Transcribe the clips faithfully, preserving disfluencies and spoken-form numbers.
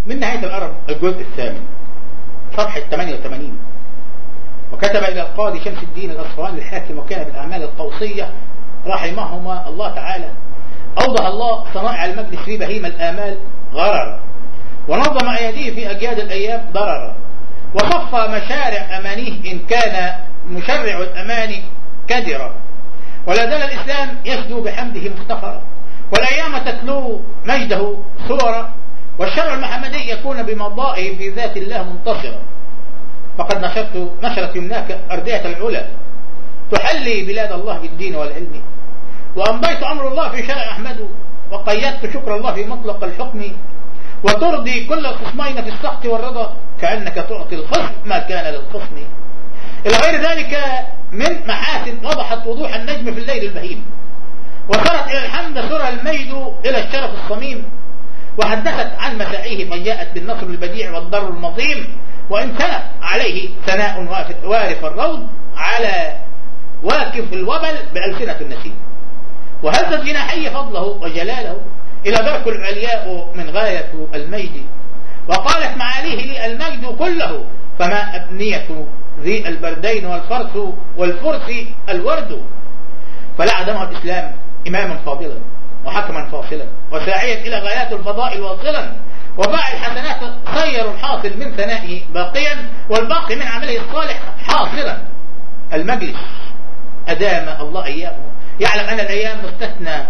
من نهاية الأرض الجزء الثامن صفحة ثمانية وثمانين. وكتب إلى القاضي شمس الدين الأصفهاني الحاكم وكان بالأعمال القوصية رحمهما الله تعالى: أوضح الله صنائع المجلس في بهيم الآمال غررا، ونظم أيديه في أجياد الأيام ضررا، وصفى مشارع أمانيه إن كان مشرع الأماني كدرا، ولا زال الإسلام يشدو بحمده مفتخرا، والأيام تتلو مجده صورا، والشرع المحمدي يكون بمضائه في ذات الله منتصرا. فقد نشرت نشرت يمناك أردية العلا تحلي بلاد الله بالدين والعلم، وأمضيت أمر الله في شرع أحمد، وقيدت شكر الله في مطلق الحكم، وترضي كل الخصمين في السخط والرضا، كأنك تعطي الخصم ما كان للخصم. إلى غير ذلك من محاسن وضحت وضوح النجم في الليل البهيم، وصارت إلى الحمد سرى الميد إلى الشرف الصميم، وحدثت عن مساعيه فجاءت بالنصر البديع والضر المظيم، وإن كان عليه ثناء وارف الروض على واكف الوبل بألسنة النسيم، وهزت جناحي فضله وجلاله إلى درك العلياء من غاية المجد، وقالت معاليه لي المجد كله، فما أبنية ذي البردين والفرس والفرس الورد. فلا عدمها الإسلام إماما فاضلا وحكما فاصلا، وساعيا إلى غايات الفضائل واصلا، وباع الحسنات خير الحاصل من ثنائه باقيا، والباقي من عمله الصالح حاصلا. المجلس أدام الله إياه يعلم أن الأيام مستثنى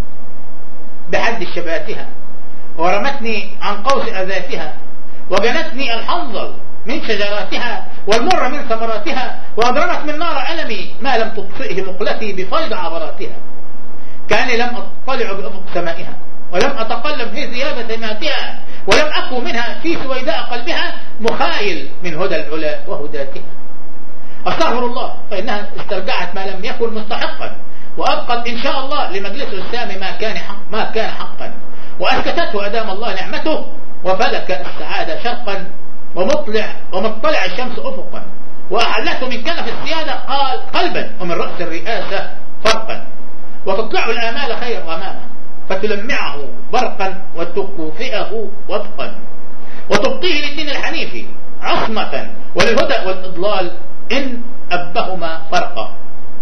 بحد شباتها، ورمتني عن قوس أذاتها، وجنتني الحنظل من شجراتها والمر من ثمراتها، وأضرمت من نار ألمي ما لم تطفئه مقلتي بفيض عبراتها. كأني لم أطلع بأفق سمائها، ولم أتقلب في ثياب تيماتها، ولم أكو منها في سويداء قلبها مخايل من هدى العلا وهداتها. أستغفر الله، فإنها استرجعت ما لم يكن مستحقا، وأبقت إن شاء الله لمجلس السام ما كان حق ما كان حقا، وأسكتته أدام الله نعمته، وفلك السعادة شرقا، ومطلع ومطلع الشمس أفقا، وأحلته من كنف السيادة قال قلبا، ومن رأس الرئاسة فرقا، وتطلع الآمال خير غمامة، فتلمعه برقا، وتكفئه وطقا، وتبقيه للدين الحنيف عصمة، وللهدى والإضلال إن أبهما فرقا،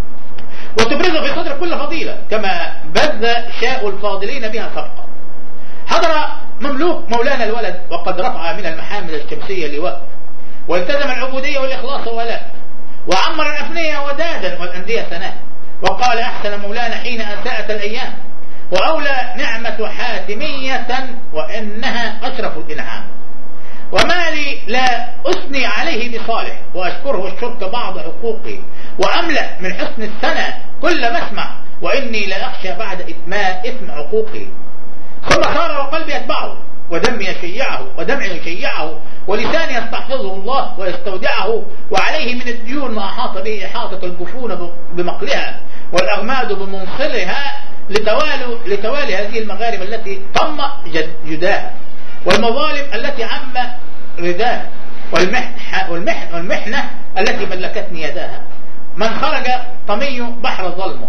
وتبرز في صدر كل فضيلة كما بذ شاء الفاضلين بها فرقا. حضر مملوك مولانا الولد، وقد رفع من المحامل الشمسية لواء، والتزم العبودية والإخلاص ولاء، وعمر الأفنية ودادا والأندية ثناء، وقال أحسن مولانا حين أساءت الأيام، وأولى نعمة حاتمية وإنها أشرف الإنعام، وما لي لا أثني عليه بصالح، وأشكره الشرك بعض حقوقي، وأملأ من حسن الثنى كل مسمع، وإني لا أخشى بعد إتماء إثم عقوقي. ثم صار وقلبي يتبعه، ودمي يشيعه، ودمعي يشيعه، ولساني يستحفظه الله ويستودعه، وعليه من الديون ما أحاط به إحاطة الجفون بمقلها، والأغماد بمنصلها، لتوالي, لتوالي هذه المغارب التي طم جداها، والمظالم التي عم رداها، والمح والمح والمحنة التي ملكتني يداها. من خرج طمي بحر ظلمه،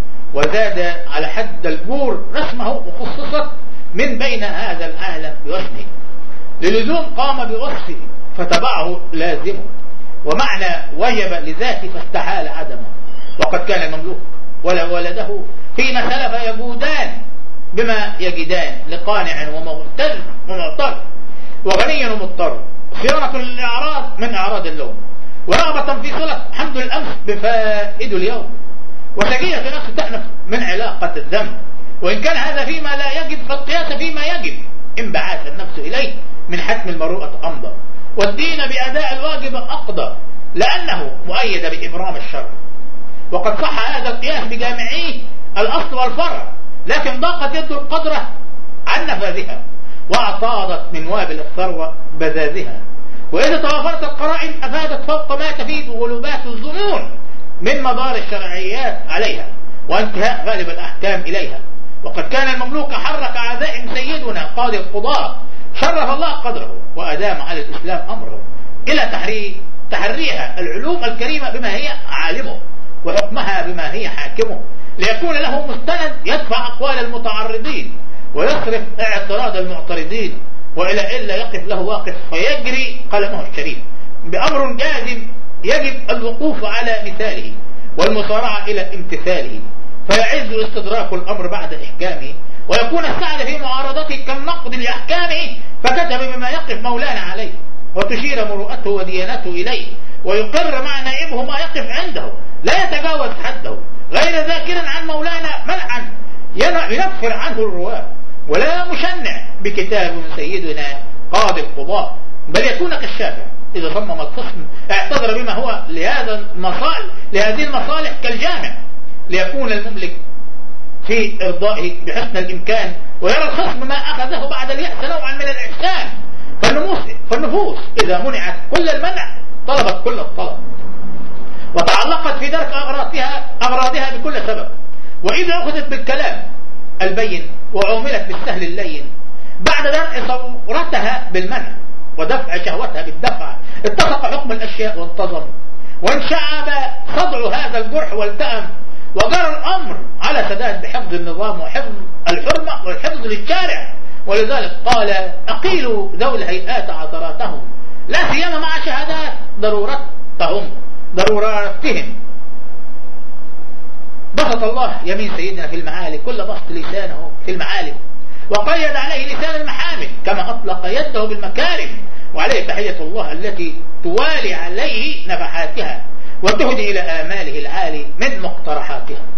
وزاد على حد الجور رسمه، وخصصت من بين هذا العالم بوسمه، للزوم قام بوصفه فتبعه لازمه، ومعنى وجب لذاته فاستحال عدمه. وقد كان المملوك ولا ولده فيما سلف يجودان بما يجدان، لقانع ومغتر ومعتر، وغني ومضطر، صيانة للإعراض من أعراض اللوم، ورغبة في صلة حمد الأمس بفائد اليوم، وسجية نفس تأنف من علاقة الذنب، وإن كان هذا فيما لا يجب فالقياس فيما يجب، إن بعث النفس إليه من حتم المروءة أمضى، والدين بأداء الواجب أقضى، لأنه مؤيد بإبرام الشر. وقد صح هذا القياس بجامعيه الأصل والفرع، لكن ضاقت يد القدرة عن نفاذها، وأعطادت من وابل الثروة بذاذها، وإذا توافرت القرائن أفادت فوق ما تفيد غلوبات الظنون من مدار الشرعيات عليها، وانتهاء غالب الأحكام إليها. وقد كان المملوك حرك عزائم سيدنا قاضي القضاة، شرف الله قدره وأدام على الإسلام أمره، إلى تحري تحريها العلوم الكريمة بما هي عالمه، وحكمها بما هي حاكمه، ليكون له مستند يدفع أقوال المتعرضين، ويصرف اعتراض المعترضين، وإلى إلا يقف له واقف فيجري قلمه الشريف بأمر جازم يجب الوقوف على مثاله والمسارعة إلى امتثاله، فيعز استدراك الأمر بعد إحكامه، ويكون السعي في معارضته كالنقد لأحكامه، فكتب بما يقف مولانا عليه وتشير مروءته وديانته إليه، ويقر مع نائبه ما يقف عنده، لا يتجاوز حده، غير ذاكر عن مولانا منعا ينفر عنه الرواة، ولا مشنع بكتاب سيدنا قاضي القضاء، بل يكون كالشافع إذا صمم الخصم اعتذر بما هو لهذا المصالح لهذه المصالح كالجامع، ليكون المملك في إرضائه بحسن الإمكان، ويرى الخصم ما أخذه بعد اليأس نوعا من الإحسان. فالنفوس, فالنفوس إذا منعت كل المنع طلبت كل الطلب، وتعلقت في درك أغراضها, أغراضها بكل سبب، وإذا أخذت بالكلام البين وعوملت بالسهل اللين بعد درء صورتها بالمنع ودفع شهوتها بالدفع اتفق حكم الأشياء وانتظم، وانشعب صدع هذا الجرح والتأم، وجرى الأمر على سداد بحفظ النظام وحفظ الحرمة والحفظ للشارع. ولذلك قال أقيلوا ذوي الهيئات عثراتهم لا سيما مع شهادات ضرورتهم ضروراتهم. بسط الله يمين سيدنا في المعالي كل بسط لسانه في المعالم، وقيد عليه لسان المحامد كما أطلق يده بالمكارم، وعليه تحية الله التي توالي عليه نفحاتها وتهدي إلى آماله العالي من مقترحاتها.